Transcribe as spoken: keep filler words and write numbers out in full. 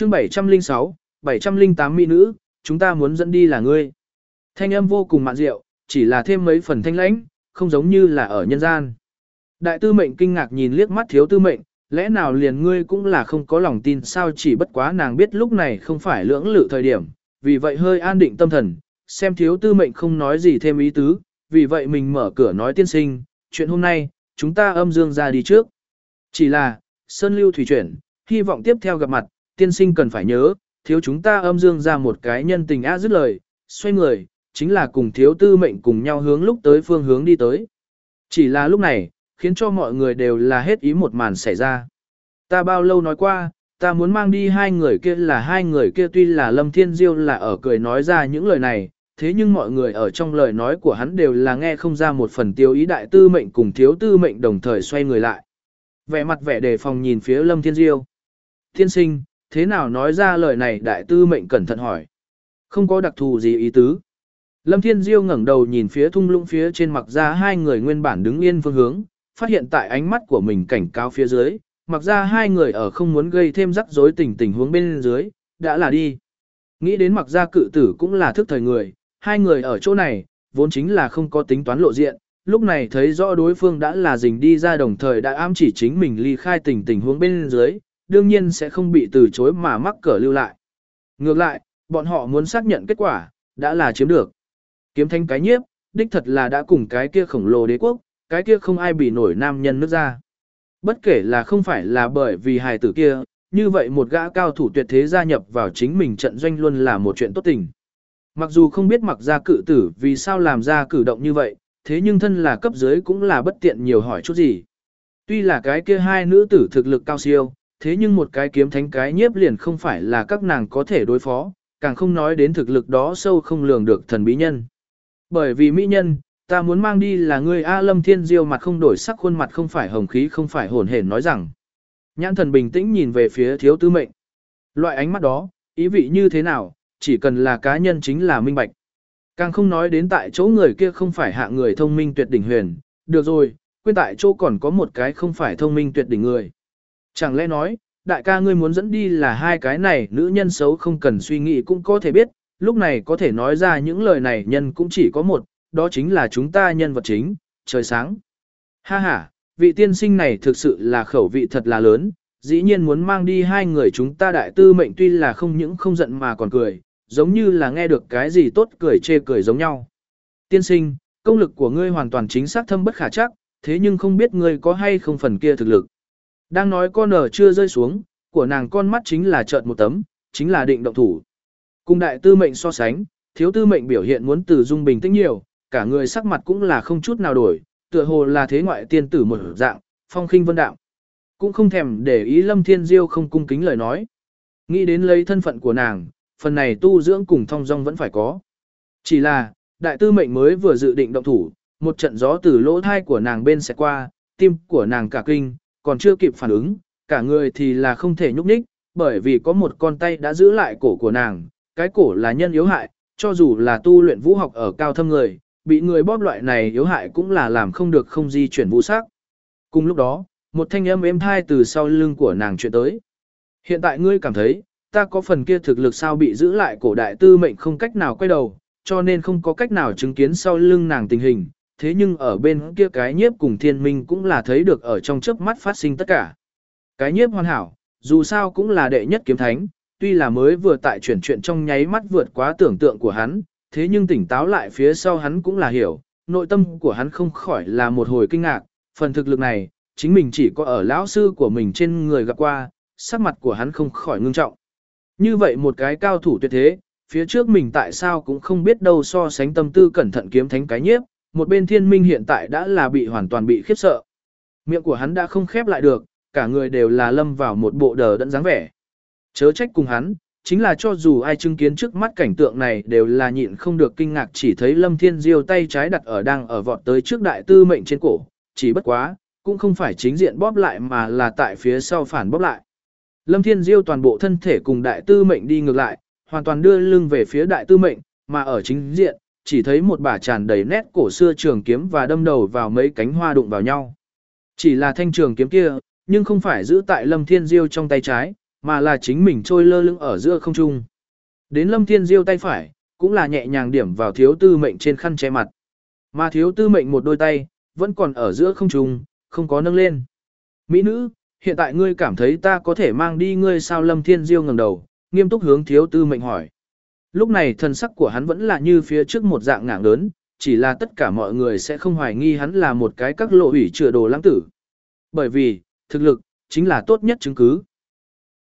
chương bảy trăm lẻ sáu, bảy trăm lẻ tám mỹ nữ, chúng ta muốn dẫn đi là ngươi. Thanh âm vô cùng mạn diệu, chỉ là thêm mấy phần thanh lãnh, không giống như là ở nhân gian. Đại tư mệnh kinh ngạc nhìn liếc mắt thiếu tư mệnh, lẽ nào liền ngươi cũng là không có lòng tin sao, chỉ bất quá nàng biết lúc này không phải lưỡng lự thời điểm, vì vậy hơi an định tâm thần, xem thiếu tư mệnh không nói gì thêm ý tứ, vì vậy mình mở cửa nói tiên sinh, chuyện hôm nay, chúng ta âm dương ra đi trước. Chỉ là, sơn lưu thủy chuyển, hy vọng tiếp theo gặp mặt, tiên sinh cần phải nhớ, thiếu chúng ta âm dương ra một cái nhân tình á dứt lời, xoay người, chính là cùng thiếu tư mệnh cùng nhau hướng lúc tới phương hướng đi tới. Chỉ là lúc này, khiến cho mọi người đều là hết ý một màn xảy ra. Ta bao lâu nói qua, ta muốn mang đi hai người kia là hai người kia tuy là Lâm Thiên Diêu là ở cười nói ra những lời này, thế nhưng mọi người ở trong lời nói của hắn đều là nghe không ra một phần tiêu ý. Đại tư mệnh cùng thiếu tư mệnh đồng thời xoay người lại. Vẻ mặt vẻ đề phòng nhìn phía Lâm Thiên Diêu. Thiên sinh, thế nào nói ra lời này? Đại tư mệnh cẩn thận hỏi. Không có đặc thù gì ý tứ. Lâm Thiên Diêu ngẩng đầu nhìn phía thung lũng phía trên, mặc ra hai người nguyên bản đứng yên phương hướng, phát hiện tại ánh mắt của mình cảnh cáo phía dưới, mặc ra hai người ở không muốn gây thêm rắc rối tình tình huống bên dưới, đã là đi. Nghĩ đến mặc ra cự tử cũng là thức thời người, hai người ở chỗ này, vốn chính là không có tính toán lộ diện, lúc này thấy rõ đối phương đã là rình đi ra, đồng thời đã ám chỉ chính mình ly khai tình tình huống bên dưới, đương nhiên sẽ không bị từ chối mà mắc cỡ lưu lại. Ngược lại, bọn họ muốn xác nhận kết quả, đã là chiếm được. Kiếm thanh cái nhiếp, đích thật là đã cùng cái kia khổng lồ đế quốc, cái kia không ai bị nổi nam nhân nước ra. Bất kể là không phải là bởi vì hài tử kia, như vậy một gã cao thủ tuyệt thế gia nhập vào chính mình trận doanh luôn là một chuyện tốt tình. Mặc dù không biết mặc ra cự tử vì sao làm ra cử động như vậy, thế nhưng thân là cấp dưới cũng là bất tiện nhiều hỏi chút gì. Tuy là cái kia hai nữ tử thực lực cao siêu, thế nhưng một cái kiếm thánh cái nhiếp liền không phải là các nàng có thể đối phó, càng không nói đến thực lực đó sâu không lường được thần bí nhân. Bởi vì mỹ nhân, ta muốn mang đi là ngươi. A Lâm Thiên Diêu mặt không đổi sắc, khuôn mặt không phải hồng khí không phải hồn hển nói rằng. Nhãn thần bình tĩnh nhìn về phía thiếu tư mệnh. Loại ánh mắt đó, ý vị như thế nào, chỉ cần là cá nhân chính là minh bạch. Càng không nói đến tại chỗ người kia không phải hạ người thông minh tuyệt đỉnh huyền. Được rồi, quên tại chỗ còn có một cái không phải thông minh tuyệt đỉnh người. Chẳng lẽ nói, đại ca ngươi muốn dẫn đi là hai cái này nữ nhân xấu không cần suy nghĩ cũng có thể biết, lúc này có thể nói ra những lời này nhân cũng chỉ có một, đó chính là chúng ta nhân vật chính, trời sáng. Ha ha, vị tiên sinh này thực sự là khẩu vị thật là lớn, dĩ nhiên muốn mang đi hai người chúng ta. Đại tư mệnh tuy là không những không giận mà còn cười, giống như là nghe được cái gì tốt cười chê cười giống nhau. Tiên sinh, công lực của ngươi hoàn toàn chính xác thâm bất khả chắc, thế nhưng không biết ngươi có hay không phần kia thực lực. Đang nói con nở chưa rơi xuống, của nàng con mắt chính là trợn một tấm, chính là định động thủ. Cùng đại tư mệnh so sánh, thiếu tư mệnh biểu hiện muốn từ dung bình tĩnh nhiều, cả người sắc mặt cũng là không chút nào đổi, tựa hồ là thế ngoại tiên tử một dạng, phong khinh vân đạm. Cũng không thèm để ý Lâm Thiên Diêu không cung kính lời nói. Nghĩ đến lấy thân phận của nàng, phần này tu dưỡng cùng thong dong vẫn phải có. Chỉ là, đại tư mệnh mới vừa dự định động thủ, một trận gió từ lỗ thai của nàng bên sẽ qua, tim của nàng cả kinh, còn chưa kịp phản ứng, cả người thì là không thể nhúc nhích, bởi vì có một con tay đã giữ lại cổ của nàng, cái cổ là nhân yếu hại, cho dù là tu luyện vũ học ở cao thâm người, bị người bóp loại này yếu hại cũng là làm không được không di chuyển vũ sắc. Cùng lúc đó, một thanh âm êm thai từ sau lưng của nàng truyền tới. Hiện tại ngươi cảm thấy, ta có phần kia thực lực sao? Bị giữ lại cổ đại tư mệnh không cách nào quay đầu, cho nên không có cách nào chứng kiến sau lưng nàng tình hình, thế nhưng ở bên kia cái nhiếp cùng thiên minh cũng là thấy được ở trong chớp mắt phát sinh tất cả. Cái nhiếp hoàn hảo, dù sao cũng là đệ nhất kiếm thánh, tuy là mới vừa tại chuyển chuyện trong nháy mắt vượt quá tưởng tượng của hắn, thế nhưng tỉnh táo lại phía sau hắn cũng là hiểu, nội tâm của hắn không khỏi là một hồi kinh ngạc, phần thực lực này, chính mình chỉ có ở lão sư của mình trên người gặp qua, sắc mặt của hắn không khỏi ngưng trọng. Như vậy một cái cao thủ tuyệt thế, phía trước mình tại sao cũng không biết đâu, so sánh tâm tư cẩn thận kiếm thánh cái nhiếp, một bên thiên minh hiện tại đã là bị hoàn toàn bị khiếp sợ. Miệng của hắn đã không khép lại được, cả người đều là lâm vào một bộ đờ đẫn dáng vẻ. Chớ trách cùng hắn, chính là cho dù ai chứng kiến trước mắt cảnh tượng này đều là nhịn không được kinh ngạc, chỉ thấy Lâm Thiên Diêu tay trái đặt ở đang ở vọt tới trước đại tư mệnh trên cổ, chỉ bất quá, cũng không phải chính diện bóp lại mà là tại phía sau phản bóp lại. Lâm Thiên Diêu toàn bộ thân thể cùng đại tư mệnh đi ngược lại, hoàn toàn đưa lưng về phía đại tư mệnh, mà ở chính diện, chỉ thấy một bả tràn đầy nét cổ xưa trường kiếm và đâm đầu vào mấy cánh hoa đụng vào nhau. Chỉ là thanh trường kiếm kia, nhưng không phải giữ tại Lâm Thiên Diêu trong tay trái, mà là chính mình trôi lơ lửng ở giữa không trung. Đến Lâm Thiên Diêu tay phải, cũng là nhẹ nhàng điểm vào thiếu tư mệnh trên khăn che mặt. Mà thiếu tư mệnh một đôi tay, vẫn còn ở giữa không trung, không có nâng lên. Mỹ nữ, hiện tại ngươi cảm thấy ta có thể mang đi ngươi sao? Lâm Thiên Diêu ngẩng đầu, nghiêm túc hướng thiếu tư mệnh hỏi. Lúc này thần sắc của hắn vẫn là như phía trước một dạng ngạng lớn, chỉ là tất cả mọi người sẽ không hoài nghi hắn là một cái các lộ hủy chữa đồ lãng tử. Bởi vì, thực lực, chính là tốt nhất chứng cứ.